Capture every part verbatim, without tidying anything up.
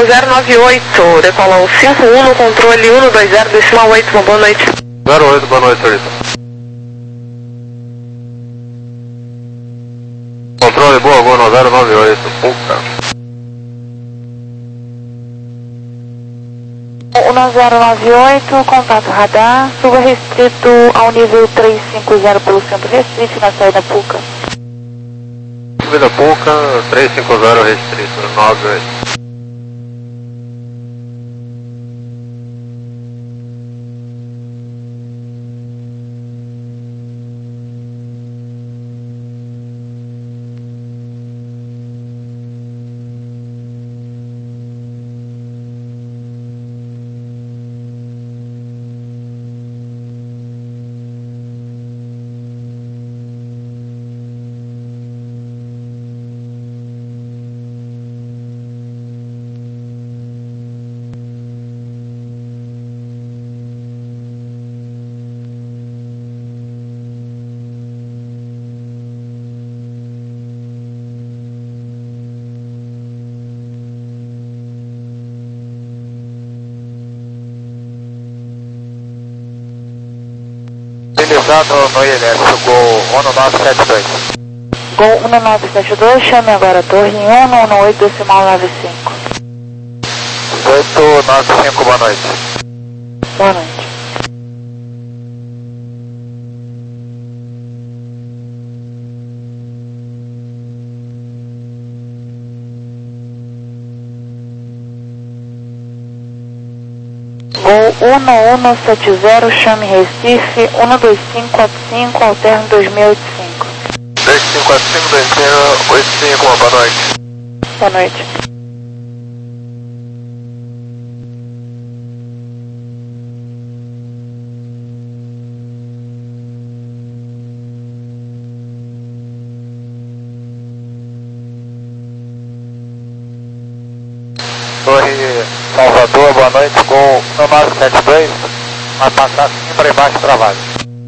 zero nove oito, decolou cinco um no controle um dois zero, decimal oito, uma boa noite. zero oito, boa noite, senhorita. Controle, boa, boa, no zero nove oito, Puca. um zero nove oito, contato radar, suba restrito ao nível trezentos e cinquenta pelo centro restrito na saída Puca. Subida Puca, trezentos e cinquenta restrito, nove oito. Utilizado no I L S, Gol um nove sete dois. Gol um nove sete dois, chame agora a torre em um um oito decimal nove cinco. oito nove cinco, boa noite. Boa noite. Gol um um sete zero, chame Recife, um dois cinco quatro cinco, alterno dois mil e oitenta e cinco. dois cinco quatro cinco, dois zero oito cinco, boa noite. Boa noite. Torre Salvador, boa noite, Gol um nove sete dois, vai passar assim para embaixo trabalho.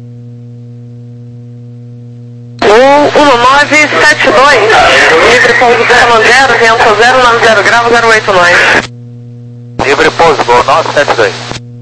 Gol um nove sete dois, livre pouso zero zero, vento zero nove zero grau, zero oito nove. Livre pouso, Gol nove sete dois.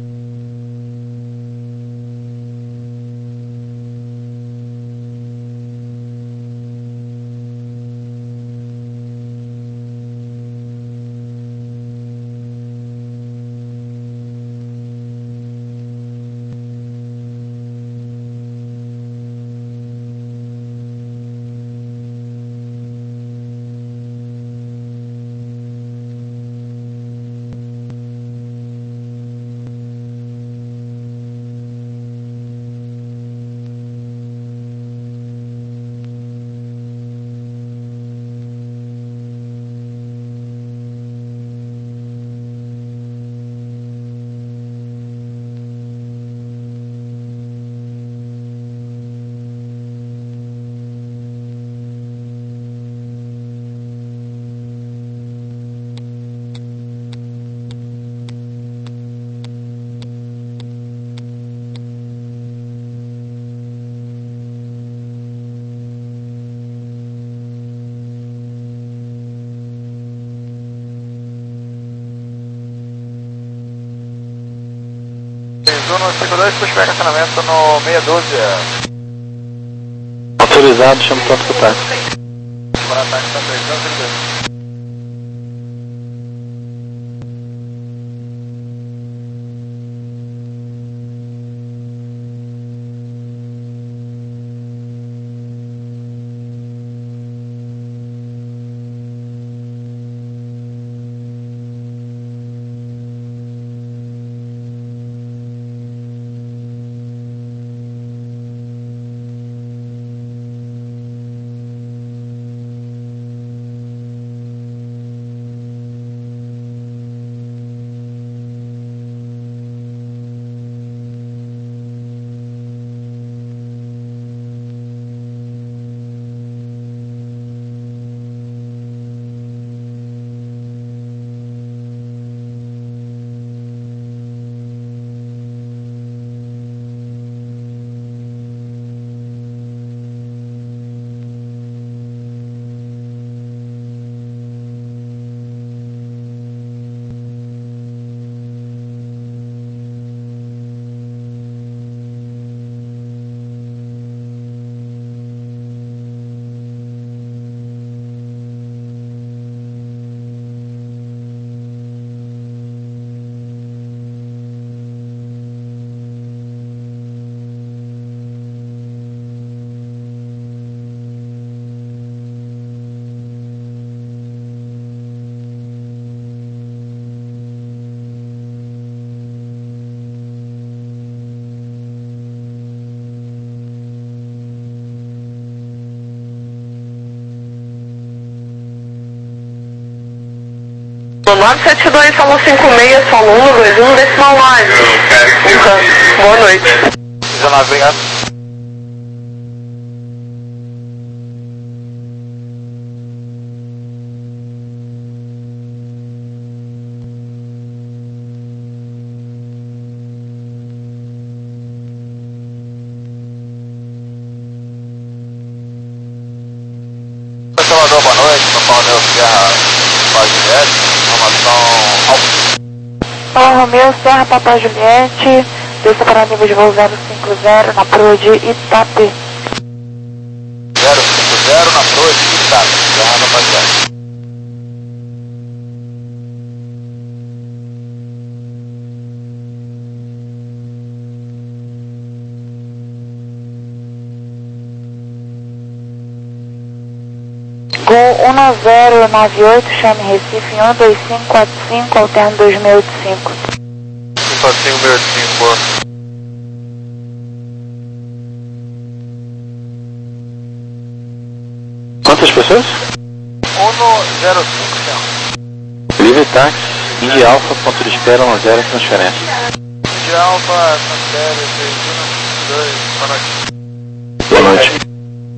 No cinco dois, puxa estacionamento no seis um dois. Autorizado, chama o ponto que tá. Para ataque está três dois. nove sete dois, solo cinco seis, solo um dois um, decimal nove. Boa noite. dezenove, obrigado. Salvador, boa noite, São Paulo, Sierra, Papa Juliette, informação alfa. Alfa Romeo, Serra Papa Juliette, desça para nível de voo zero cinco zero na proa de Itape. zero cinco zero na proa de Itape, Serra Papa Juliette. Gol um zero nove oito, chame Recife um dois cinco quatro cinco, alterno dois mil e oitenta e cinco. cinco quatro cinco, mil e oitenta e cinco, boa. Quantas pessoas? um zero cinco, senhor. Livre táxi, Indy Alfa, ponto de espera, um zero, transferência. Indy Alfa, transfere, três um dois, boa noite. Boa noite.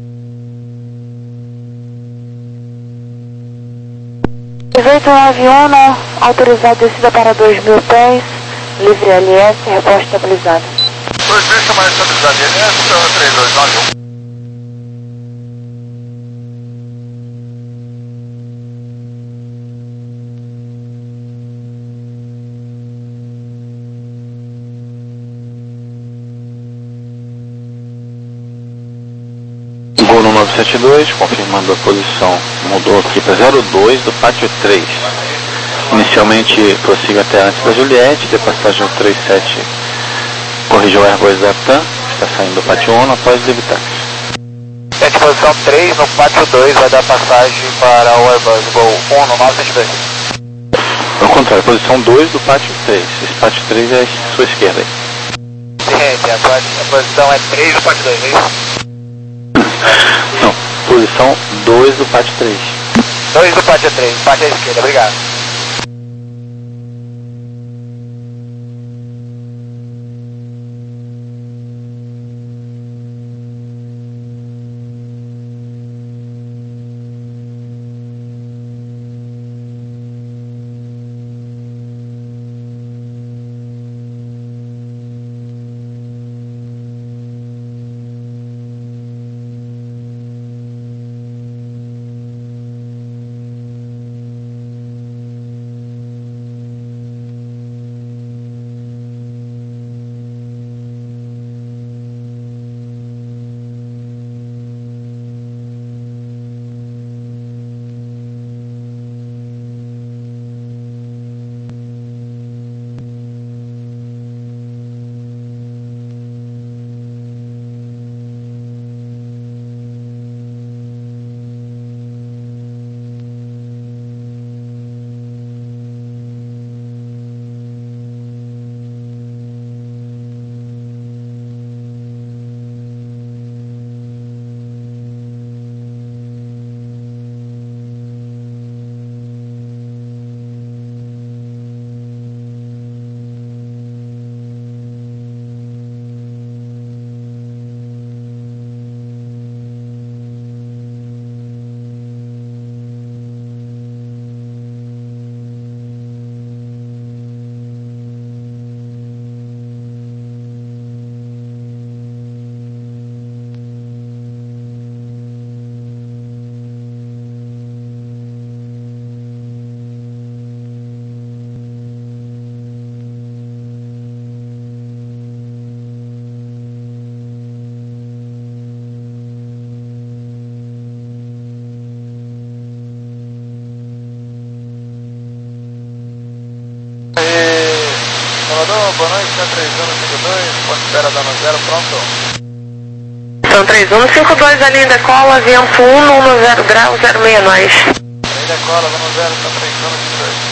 dezoito nove um, autorizado descida para dois mil pés, livre L S, reposta estabilizada. dois mil chamada estabilizada, L S, três dois nove um. Gol no nove sete dois, confirmando a posição, mudou aqui para zero dois do pátio três. Inicialmente prossiga até antes da Juliette, de passagem ao trinta e sete, corrigiu o Airbus da TAM, está saindo do pátio um após livre táxi. Sete, posição três no pátio dois, vai dar passagem para o Airbus Gol um no nove sete dois. Ao contrário, posição dois do pátio três, esse pátio três é à sua esquerda aí. Gente, a, a posição é três no pátio dois, é isso? Não, posição dois do pátio três. dois do pátio três, pátio à esquerda, obrigado. Salvador, boa noite, São três um cinco dois, ponto de espera dando zero, pronto. São três um cinco dois, a linha decola, vento um, no zero grau, zero seis nós. Linha decola, dando zero, São três um cinco dois.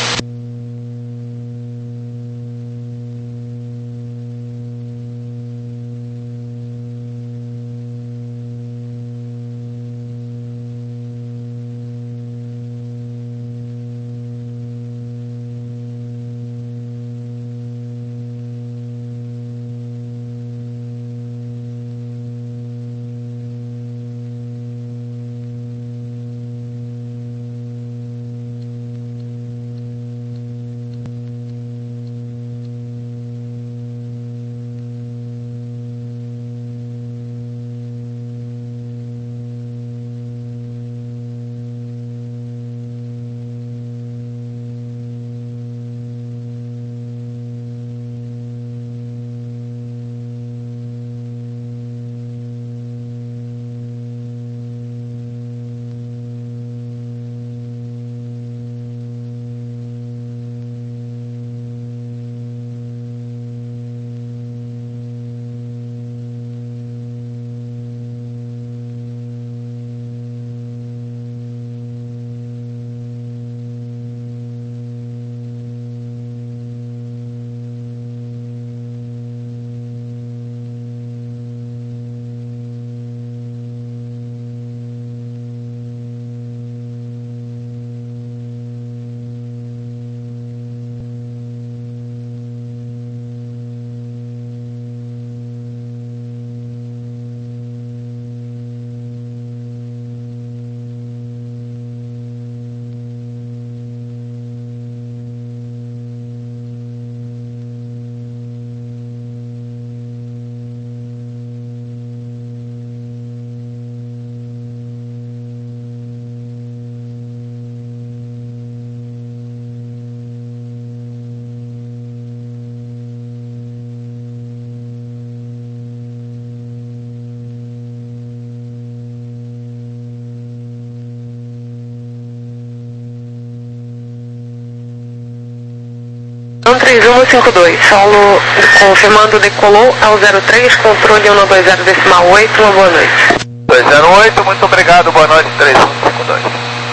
três um cinco dois, solo confirmando decolou ao zero três, controle um dois zero decimal oito, uma boa noite. dois zero oito, muito obrigado, boa noite, três um cinco dois.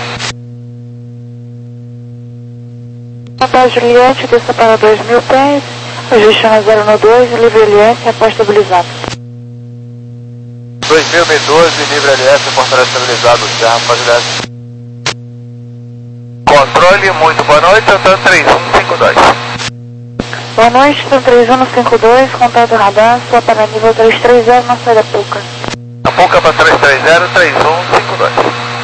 Hotel Juliette, desça para dois mil pés, ajuste na zero um dois, livre L S, após estabilizado. dois mil e doze, livre L S, portaria estabilizado, Serra para Juliette. Controle, muito boa noite, Hotel três um cinco dois. Boa noite, Hotel três um cinco dois, contato radar, sua para nível três três zero, na saída Puca. A Puca para três três zero, três um cinco dois.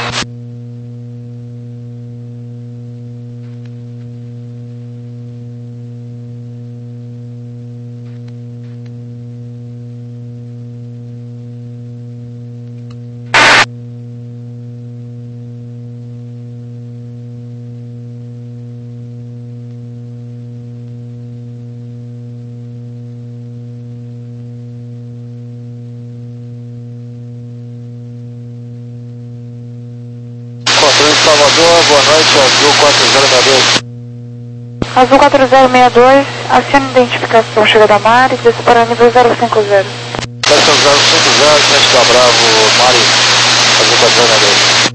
Salvador, boa noite, Azul quatro zero seis dois. Azul quatro zero seis dois, acione identificação, chega da Mari, desça para nível zero cinco zero. zero cinco zero, gente da Bravo, Mari, Azul quatro zero seis dois.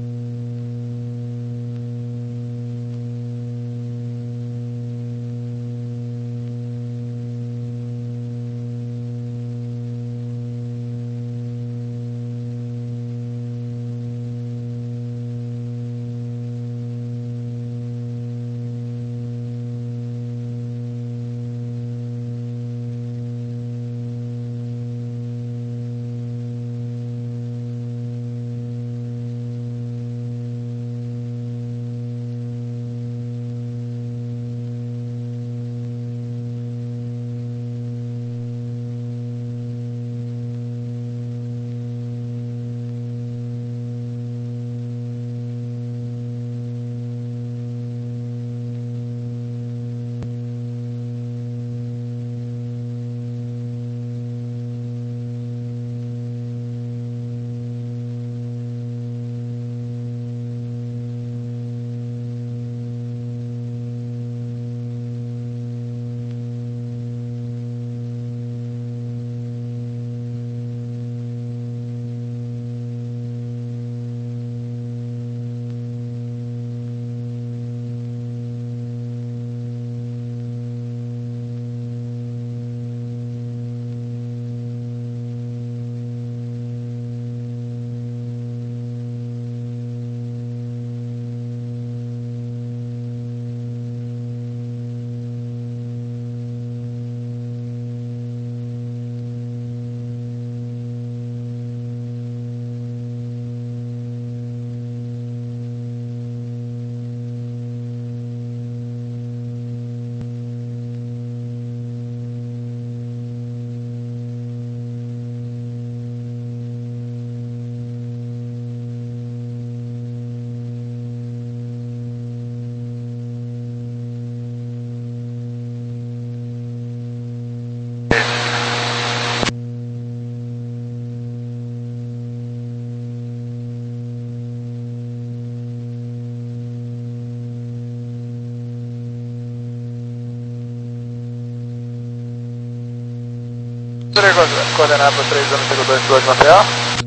Coordenar para três um cinco dois, dois Maceió.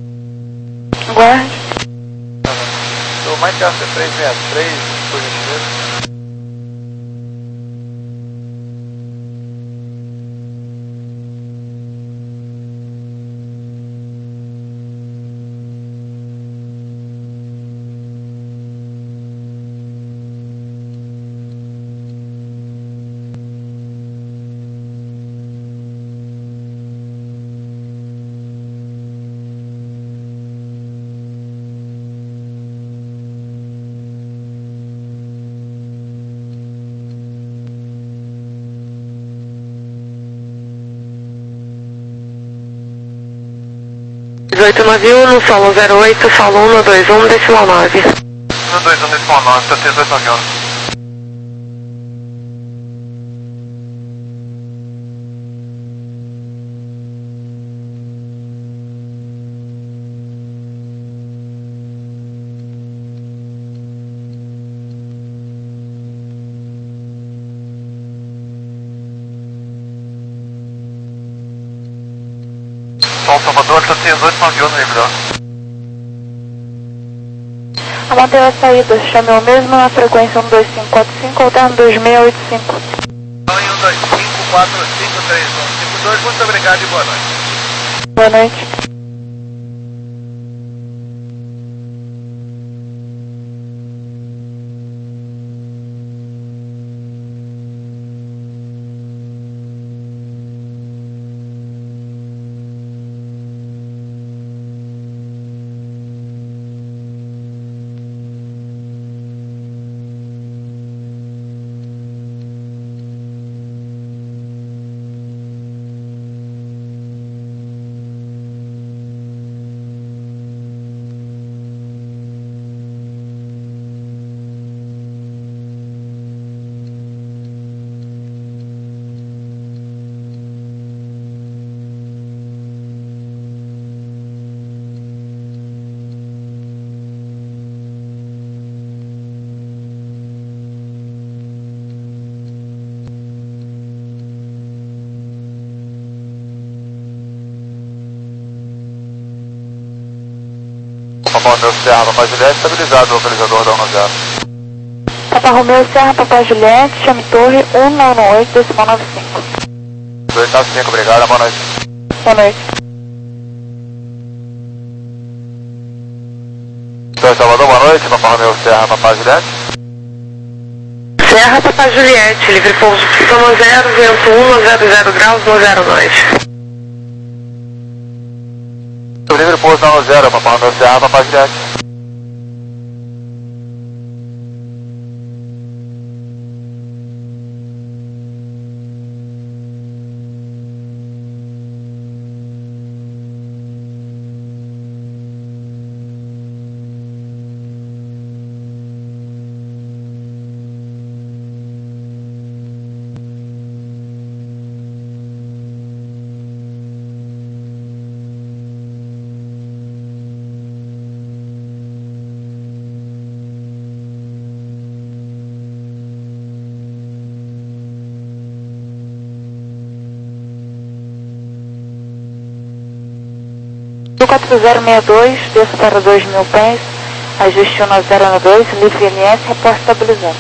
Guarde. O mais perto é três seis três, por gentileza. dezoito nove um, solo zero oito, solo um dois um, decimal nove. um dois um, decimal nove, T T dezoito nove um. Sol Salvador, tá seis oito nove um, melhor. A manter a saída, chame o mesmo na frequência um dois cinco quatro cinco, alterno dois seis oito cinco. um dois cinco quatro cinco três um cinco dois, muito obrigado e boa noite. Boa noite. Papa Romeu Serra, Papa Juliette, estabilizado o localizador da um zero. Papa Romeu Serra, Papa Juliette, chame torre um nove oito, decimal nove cinco. dois nove cinco, obrigado, boa noite. Boa noite. Então, Salvador, boa noite, Papa Romeu Serra, Papa Juliette. Serra, Papa Juliette, livre pouso Soma zero, vento um, zero zero graus, um zero dois. Livre pouso na um zero, Papa Romeu Serra, Papa Juliette. quatro zero seis dois, desço para dois mil pés, ajuste um zero dois, livre N S, reporte estabilizado.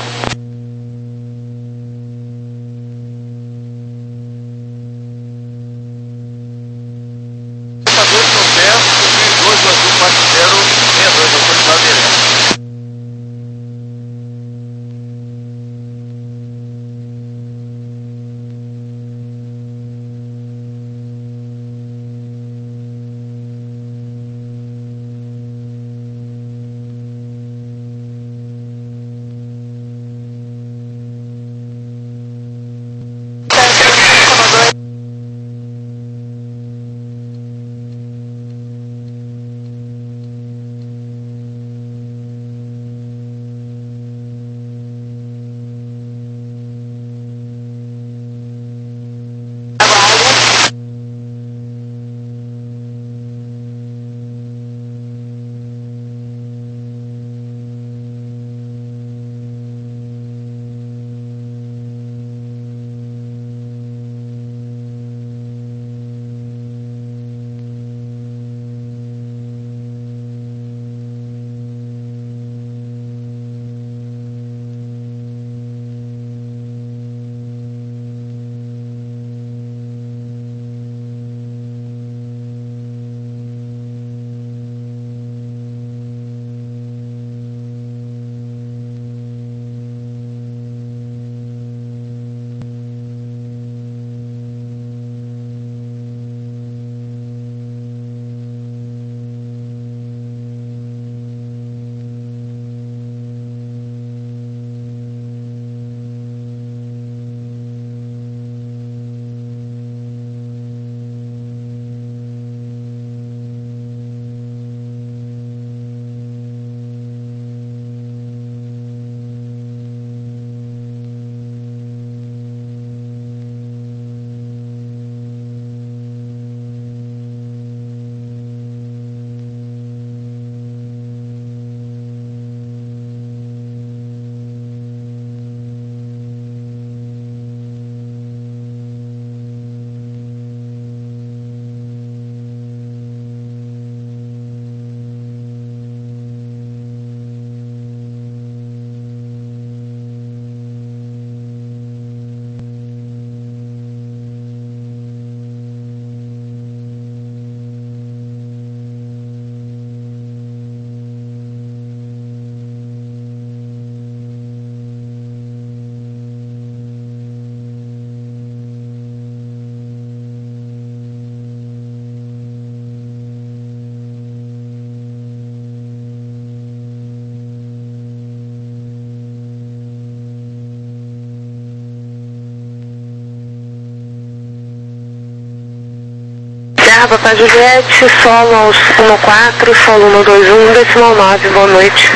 Papa Juliette, solo um quatro, solo um dois um, decimal nove, boa noite.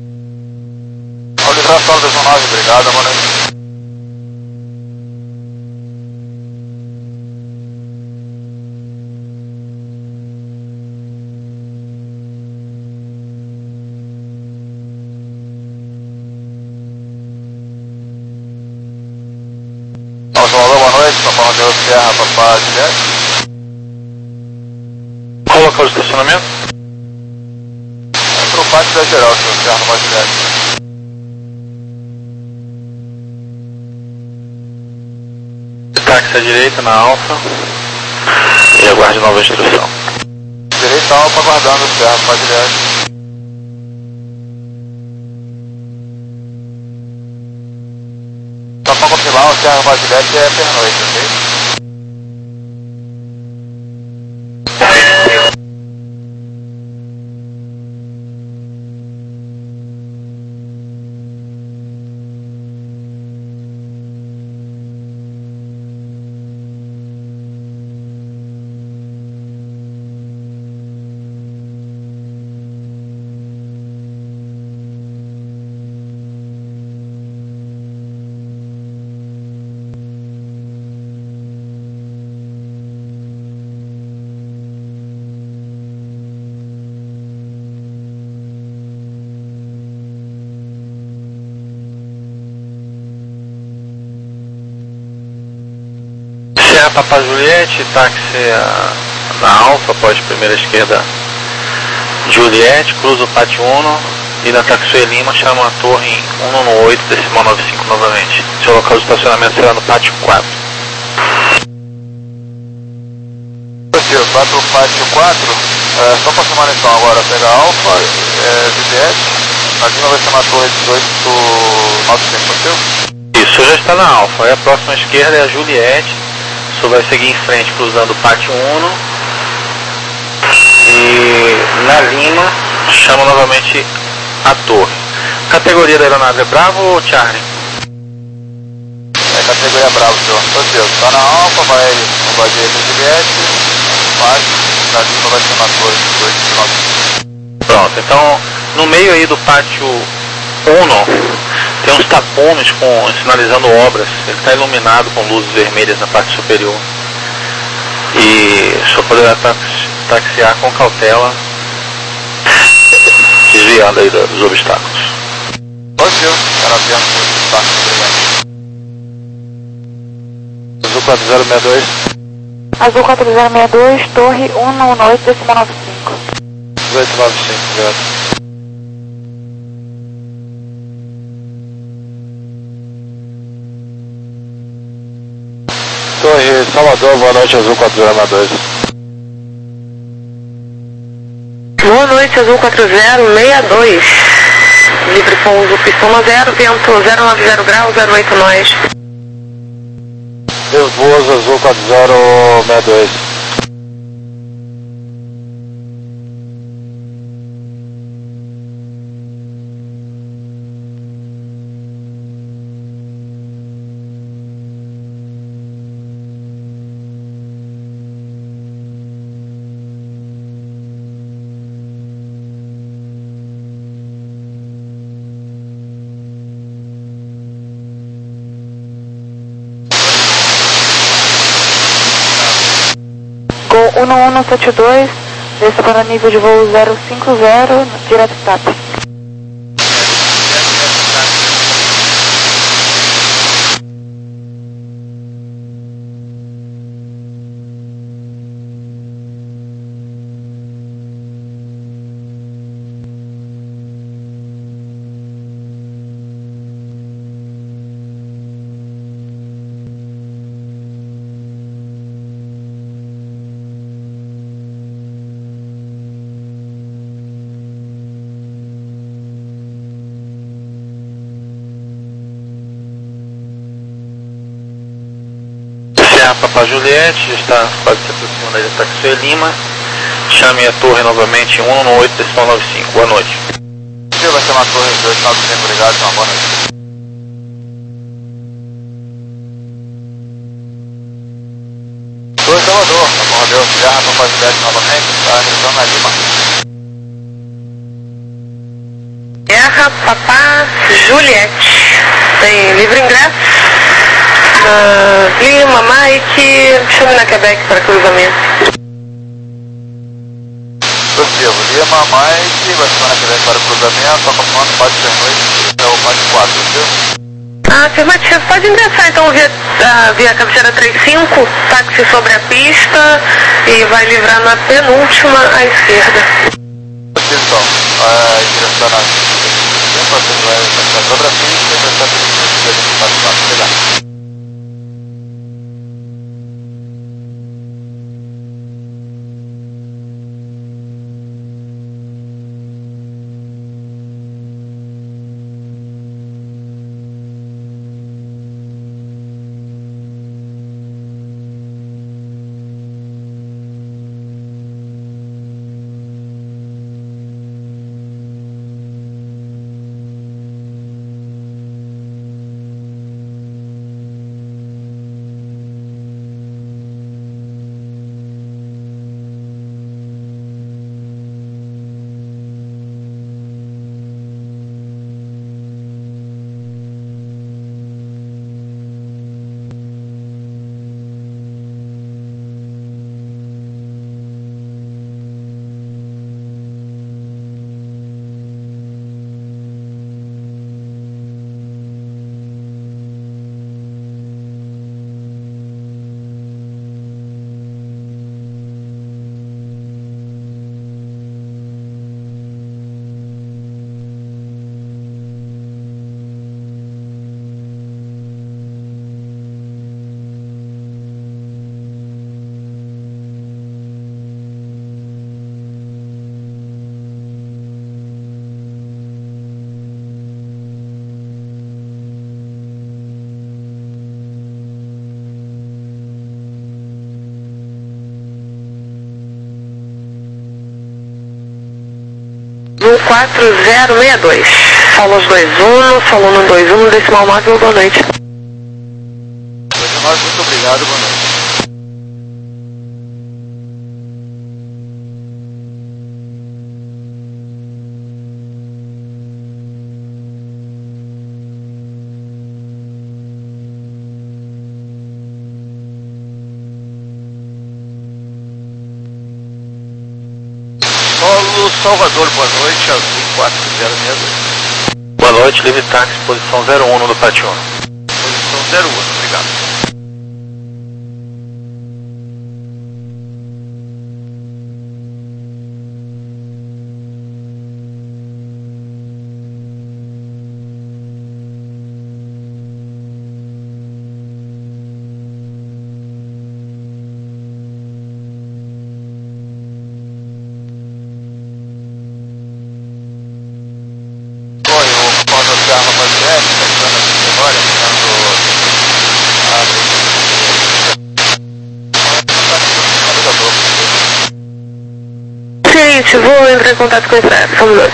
Ao livrar solo decimal nove, obrigado, boa noite. Boa noite, Papa Romeu Sierra, Papa Juliette. Qual o local de estacionamento? Entra o pátio da geral, senhor Sierra, Papa Juliette. Táxi à direita na Alfa e aguarde nova instrução. Direita Alfa, aguardando o Sierra, Papa Juliette. Só para confirmar, o Sierra, Papa Juliette é pernoite, ok? Sierra Papa Juliette, táxi a, na Alfa, após primeira esquerda Juliette, cruza o pátio um e na Taxi Lima chama a torre em cento e oito, decimal noventa e cinco novamente. Seu local de estacionamento será no pátio quatro. Senhor, vai para o pátio quatro, é, só confirmar então agora, pega a Alfa, é, Juliette, a Lima vai chamar a torre dezoito nove cinco, seu? Isso, já está na Alfa, aí a próxima esquerda é a Juliette, isso vai seguir em frente cruzando o pátio um e na Lima chama novamente a torre. Categoria da aeronave é Bravo ou Charlie? É categoria Bravo, senhor. Ô, senhor, está na Alfa, vai vai direita Juliette, pátio, na Lima vai chamar a torre dezoito nove cinco. Pronto, então no meio aí do pátio um tem uns tapumes com, sinalizando obras. Ele está iluminado com luzes vermelhas na parte superior. E só poderá taxi, taxiar com cautela, desviando aí dos obstáculos. Ô, senhor, era apenas o obstáculo, obrigado. Azul quatro zero seis dois. Azul quatro zero seis dois, torre cento e oito, decimal noventa e cinco. dezoito nove cinco, obrigado. Torre Salvador, boa noite, Azul quatro zero seis dois. Boa noite, Azul quatro zero seis dois. Livre pouso, pistona zero, vento zero nove zero graus, zero oito nós. Nervoso, Azul quatro zero seis dois. um um sete dois, desça para o nível de voo zero cinco zero, direto T A P. Papa Juliette, já está quase se aproximando da Taxi Lima. Chame a torre novamente cento e oito, decimal noventa e cinco. Boa noite. Você vai chamar a torre dezoito nove cinco, obrigado, uma boa noite. Torre Salvador, Papa Romeu Guerra Papa Juliette novamente, está realizando na Lima. Guerra Papá Juliette. Tem livre ingresso. Uh, Lima, Mike, chame na Quebec para cruzamento. Positivo, Lima, Mike, vai chamar na Quebec para cruzamento, toca comando, bate pernoite, é o bate quatro, positivo? Ah, afirmativo. Pode ingressar então via, uh, via cabeceira trinta e cinco, táxi sobre a pista e vai livrar na penúltima à esquerda. Positivo então, vai ingressar na pista, você vai passar sobre a pista e vai estar tudo legal. quatro zero seis dois. Falou os dois um, falou no dois um, decimal móvel, boa noite. Muito obrigado, boa noite. Paulo Salvador, boa noite, azul quatro zero seis dois. Boa noite, livre táxi, posição zero um no Pátio um. Posição zero um, obrigado. Gente, vou entrar em contato com a estrada, vamos lá.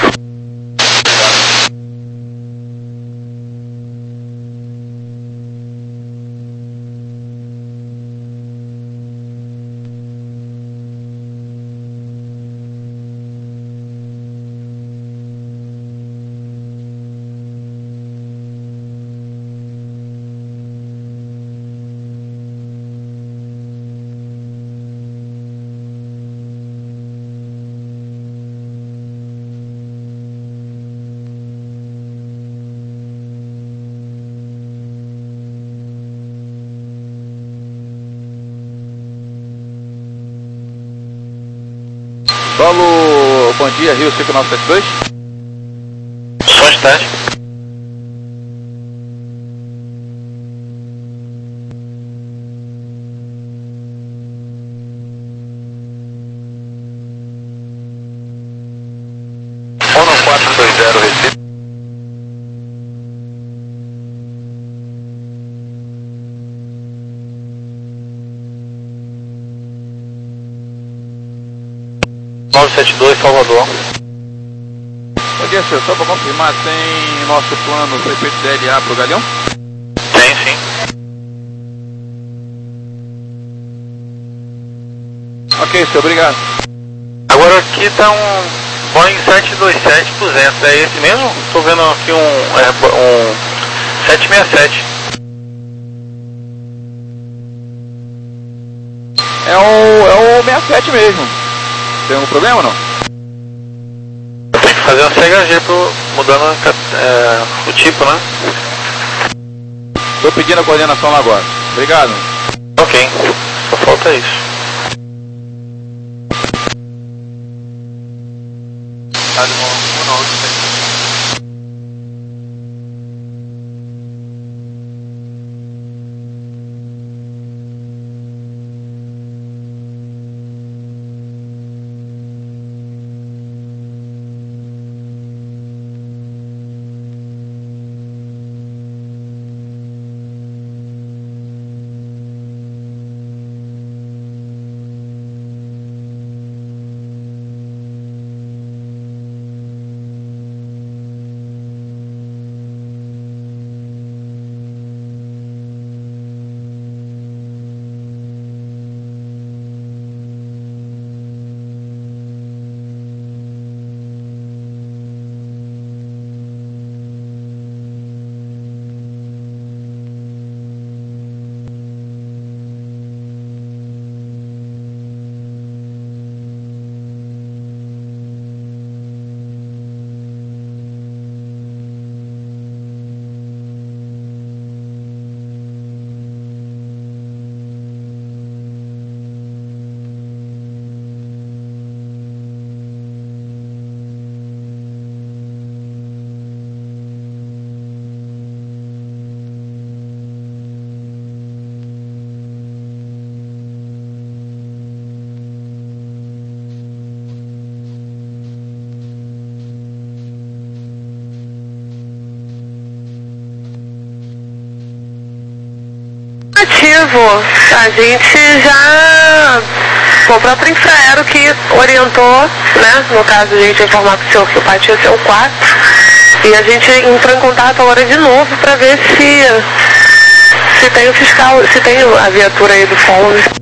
Solo, bom dia, Rio cinco nove sete dois. Só tarde. um quatro dois zero, Recife. nove sete dois, Salvador. Bom dia, senhor. Só para confirmar, tem nosso plano prefeito D L A para o Galeão? Tem, sim. Ok, Ok, senhor, obrigado. Agora aqui tá um Boeing sete dois sete duzentos, é esse mesmo? Tô vendo aqui um, é, um sete seis sete. É o, é o sessenta e sete mesmo. Tem algum problema ou não? Eu tenho que fazer um C H G pro, mudando é, o tipo, né? Tô pedindo a coordenação lá agora. Obrigado. Ok, só falta isso. A gente já, o próprio Infraero que orientou, né, no caso a gente informar para o senhor que o pátio ia ser o quatro, e a gente entrou em contato agora de novo para ver se, se tem o fiscal, se tem a viatura aí do fórum.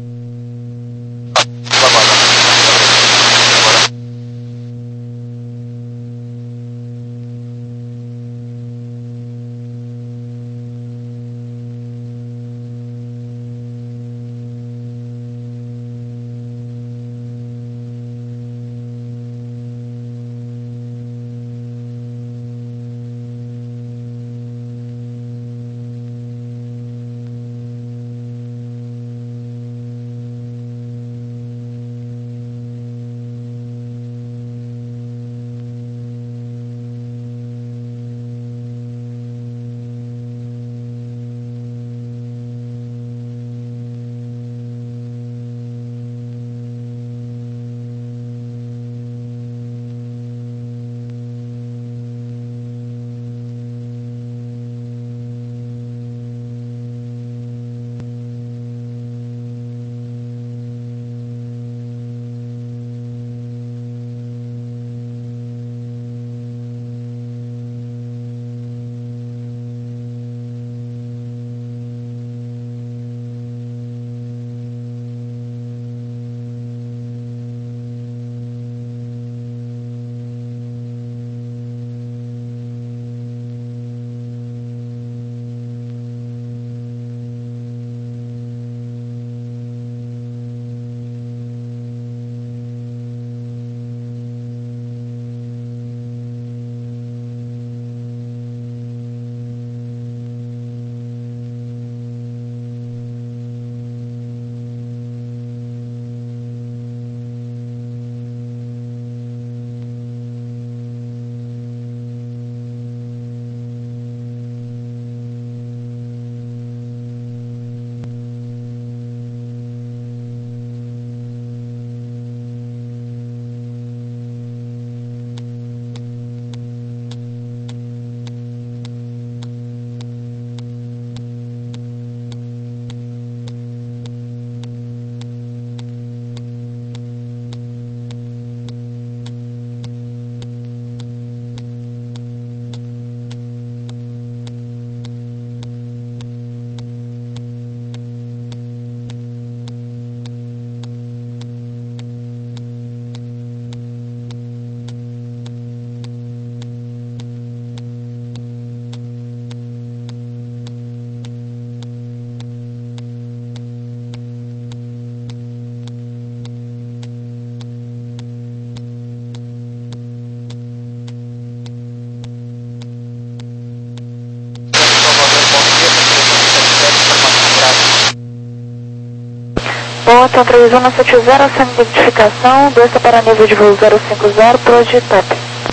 Informação três um sete zero, sem identificação, dois para nível de voo zero cinco zero, Projetop.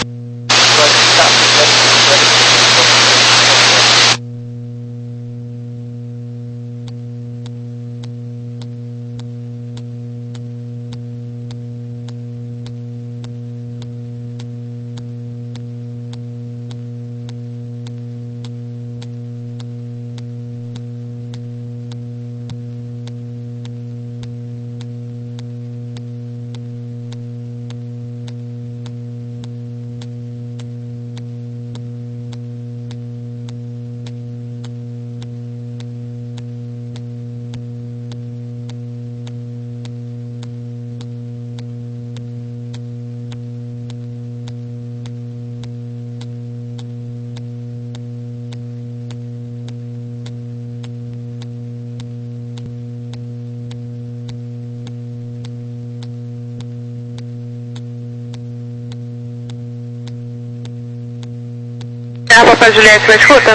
Papai Juliette, me escuta?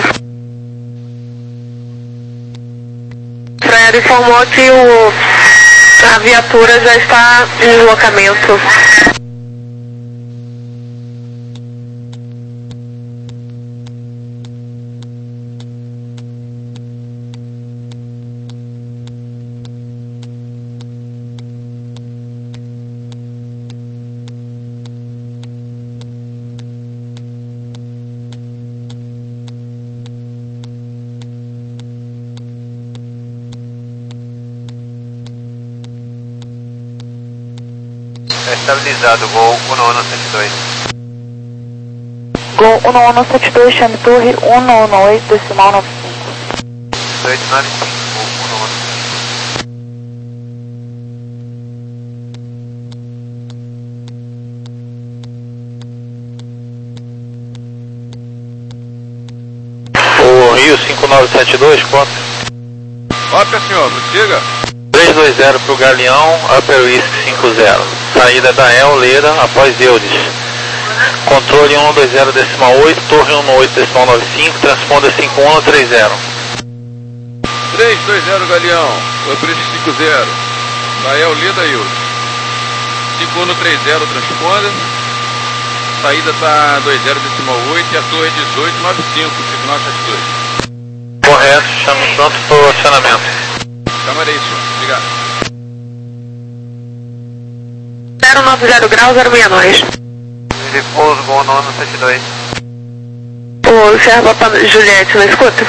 Freire informou que o, a viatura já está em deslocamento. Estabilizado, Gol um um um sete dois. Gol um um um sete dois, chame torre um um um oito, decimal nove cinco. oito nove cinco, Gol um um um. O Rio cinco nove sete dois, conta. Ópera, senhor, prossiga. três dois zero para o Galeão, Upper Whisky cinco zero. Saída da El Leira após Eudes. Controle um dois zero decimal oito, torre um oito decimal nove cinco, transponda cinco um três zero. três dois zero Galeão, Upper Whisky cinco zero. Da El Leira Eudes. cinco um três zero, transponda. Saída está dois zero decimal oito e a torre dezoito nove cinco, cinco nove sete dois. Correto, chamo pronto para o acionamento. Camarei, senhor. Obrigado. zero nove zero grau, zero seis nove. Repouso, Gol um um um sete dois. O Serra Papai Juliette, me escuta?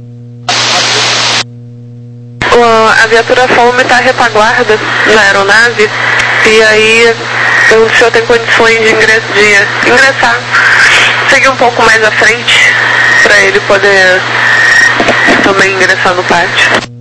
O, a viatura Fome está retaguarda na aeronave e aí o senhor tem condições de, ingress, de ingressar, seguir um pouco mais à frente para ele poder também ingressar no pátio.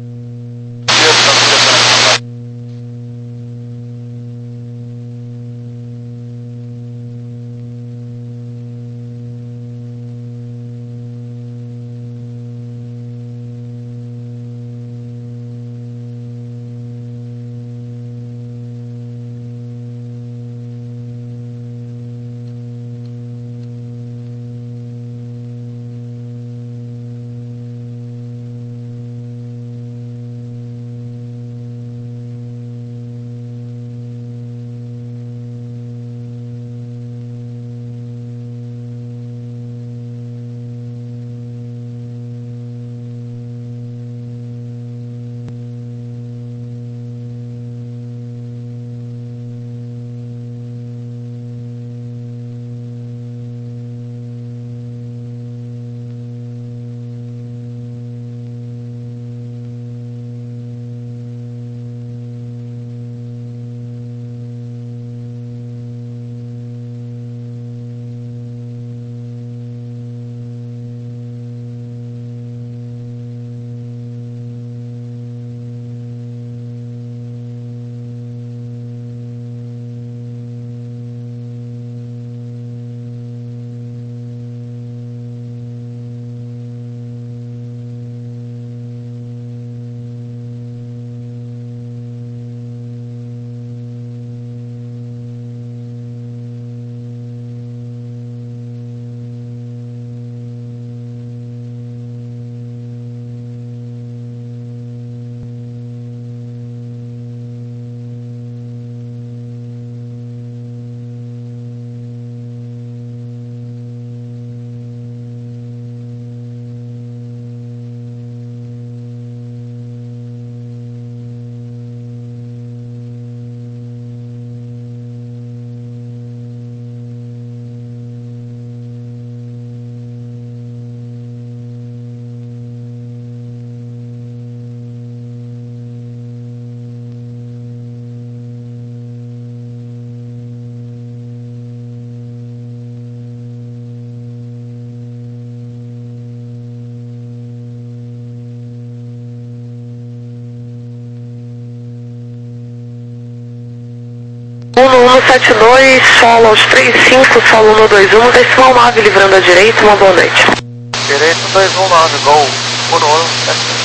um um sete dois, solo aos três cinco, solo um dois um, decimal nove, livrando a direita, uma boa noite. Direito um dois um nove, gol um um sete dois.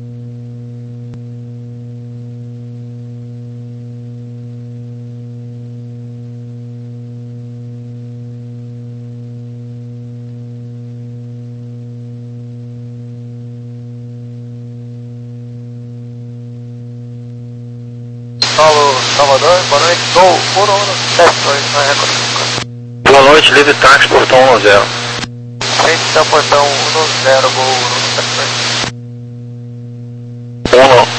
Paulo, Salvador, boa noite, gol um um sete dois, não é recorde. Boa noite, livre táxi, portão um zero. Frente da portão um zero, gol um um sete dois. um não.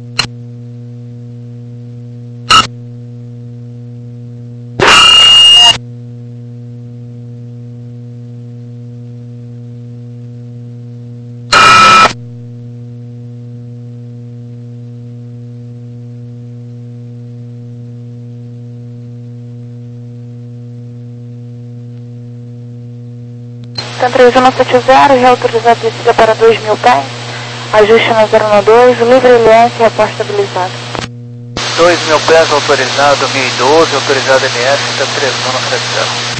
Então, três um sete zero, já autorizado descida para dois mil pés, ajuste na zero um dois, livre L S, repórto estabilizado. dois mil pés autorizado, mil e doze, autorizado M S, está três um sete zero.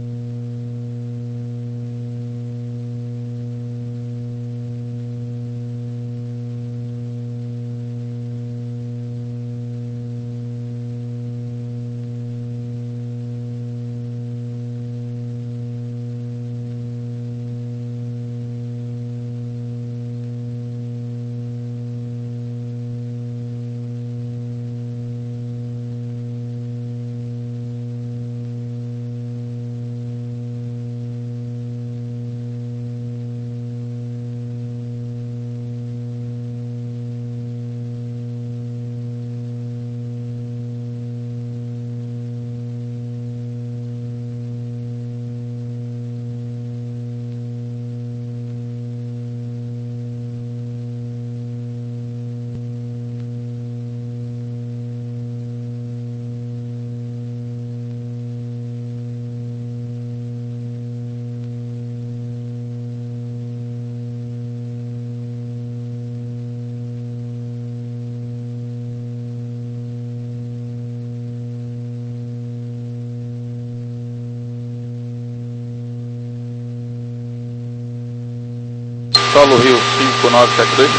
Solo Rio cinco nove sete dois.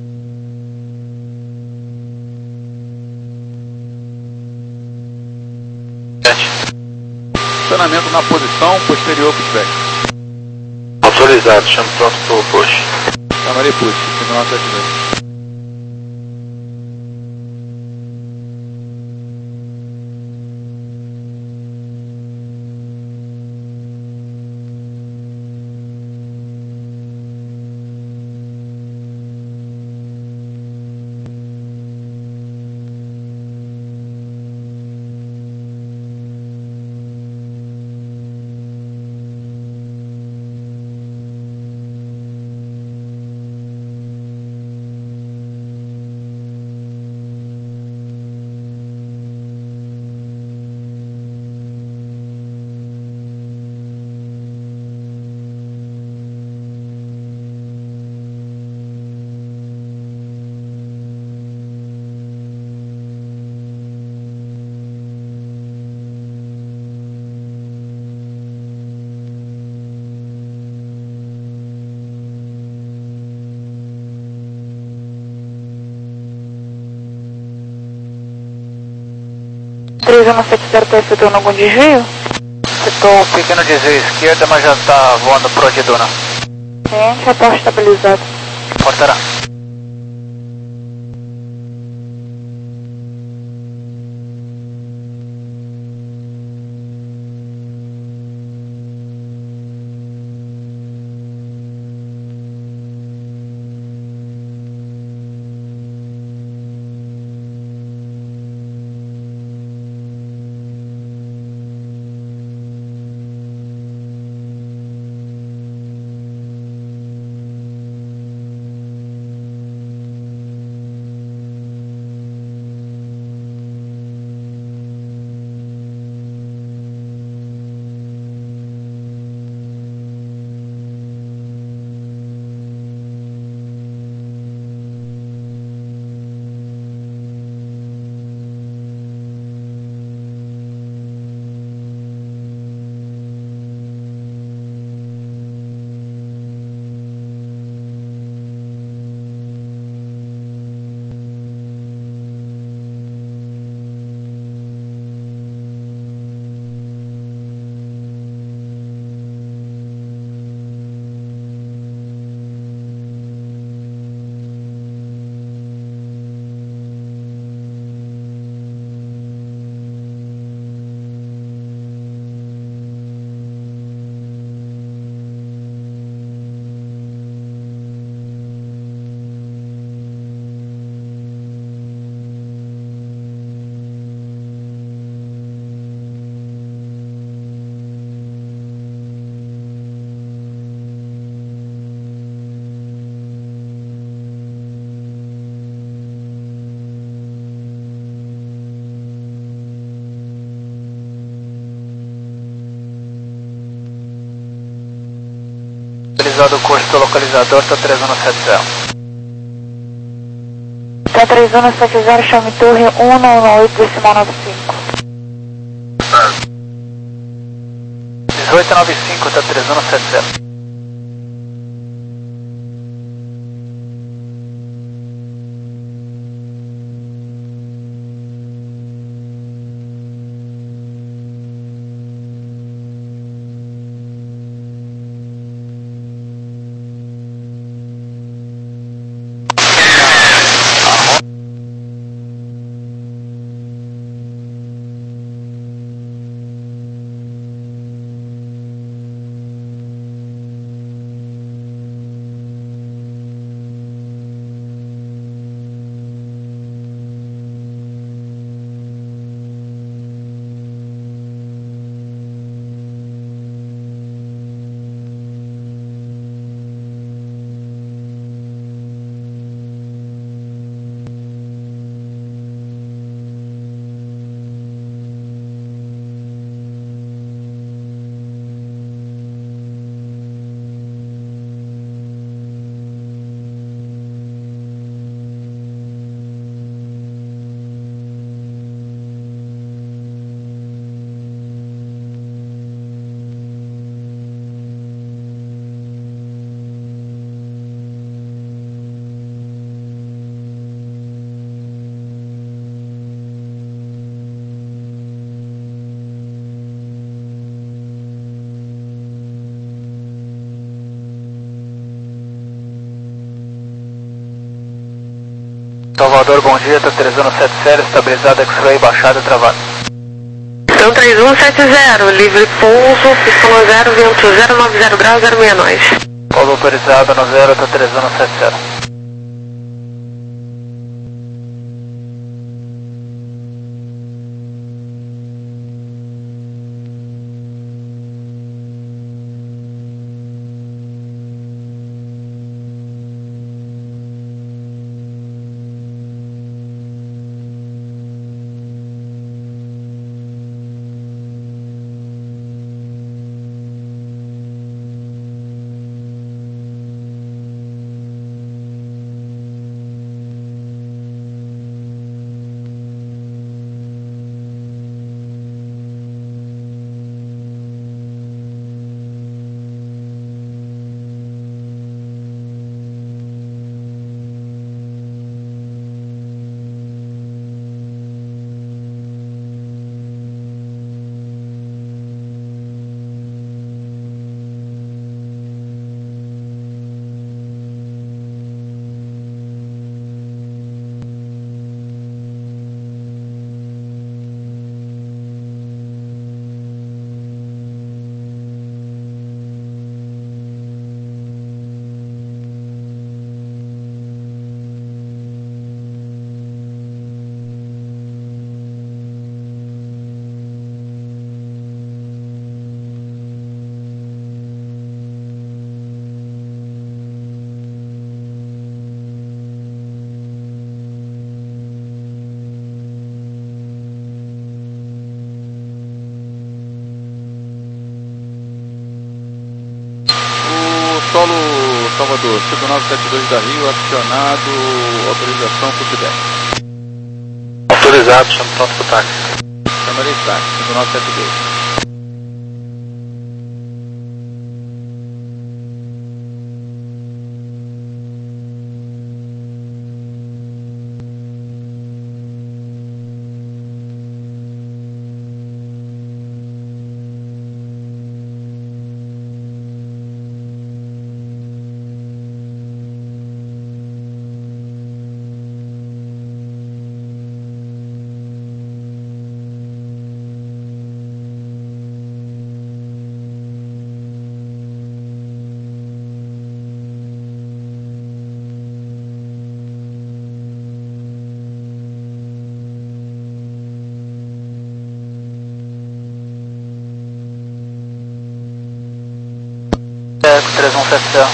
Estacionamento na posição, posterior pushback. Autorizado, chamo pronto pro push. Chamarei push, cinco nove sete dois. três um sete zero está efetuando algum desvio? Estou um pequeno desvio esquerda, mas já está voando pro Adidona. Cliente, repórto estabilizado. Portará. estabilizado o curso do localizador, tá três um sete zero. Tá três um sete zero, chame torre um um oito decimal nove cinco. dezoito nove cinco, tá três um sete zero. Salvador, bom dia, tá três um sete zero, estabilizado, X-Ray, baixada, travado. Então três um sete zero, livre pouso, pistão zero, vento zero nove zero graus, zero seis nós. Pouso autorizado no zero, tá três um sete zero. Solo Salvador, cinco nove sete dois da Rio, acionado, autorização para o Sudeste. Autorizado, chama pronto para o táxi. Chamarei táxi, cinco nove sete dois. três um sete zero.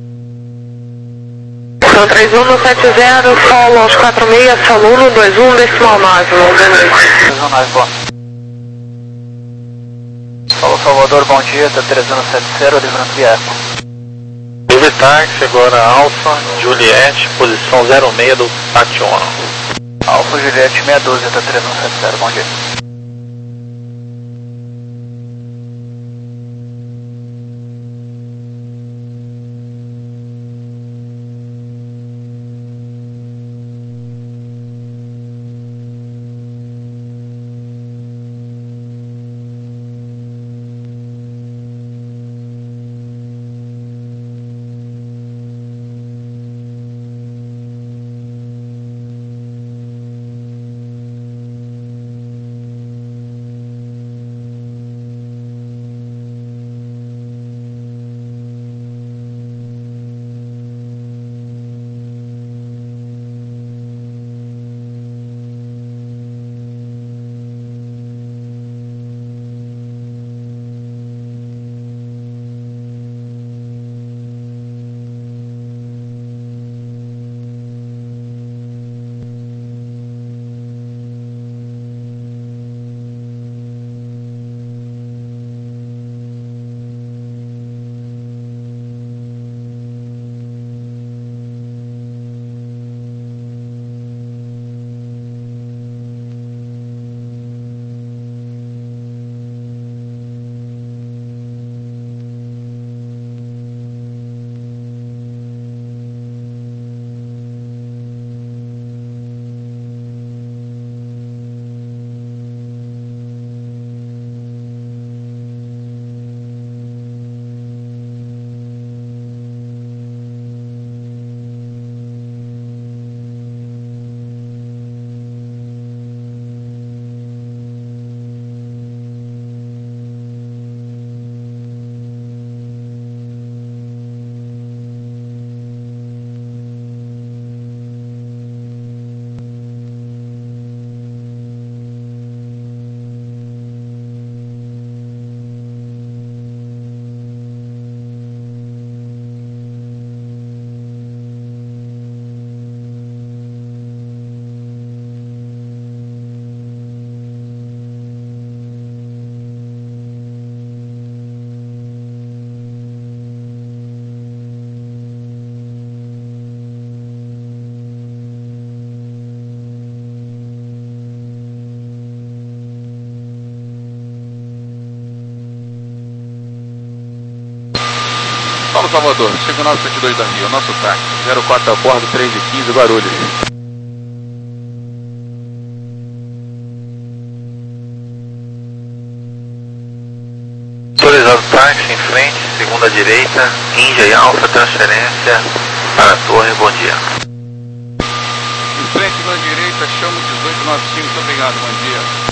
Então três um sete zero, solo aos quatro seis, saluno dois um, decimal nove, boa noite. três um nove, bom. Solo Salvador, bom dia, tá três um sete zero, livrando via Eco. Sobre táxi, agora Alfa, Juliette, posição zero seis do pátio um. Alfa, Juliette, seis doze, tá três um sete zero, bom dia. Paulo Salvador, chega o nove sete dois da Rio, nosso táxi, zero quatro a bordo, três e quinze, Guarulhos. Autorizado táxi em frente, segunda direita, Índia e Alfa, transferência para a torre, bom dia. Em frente, segunda direita, chamo dezoito noventa e cinco, muito obrigado, bom dia.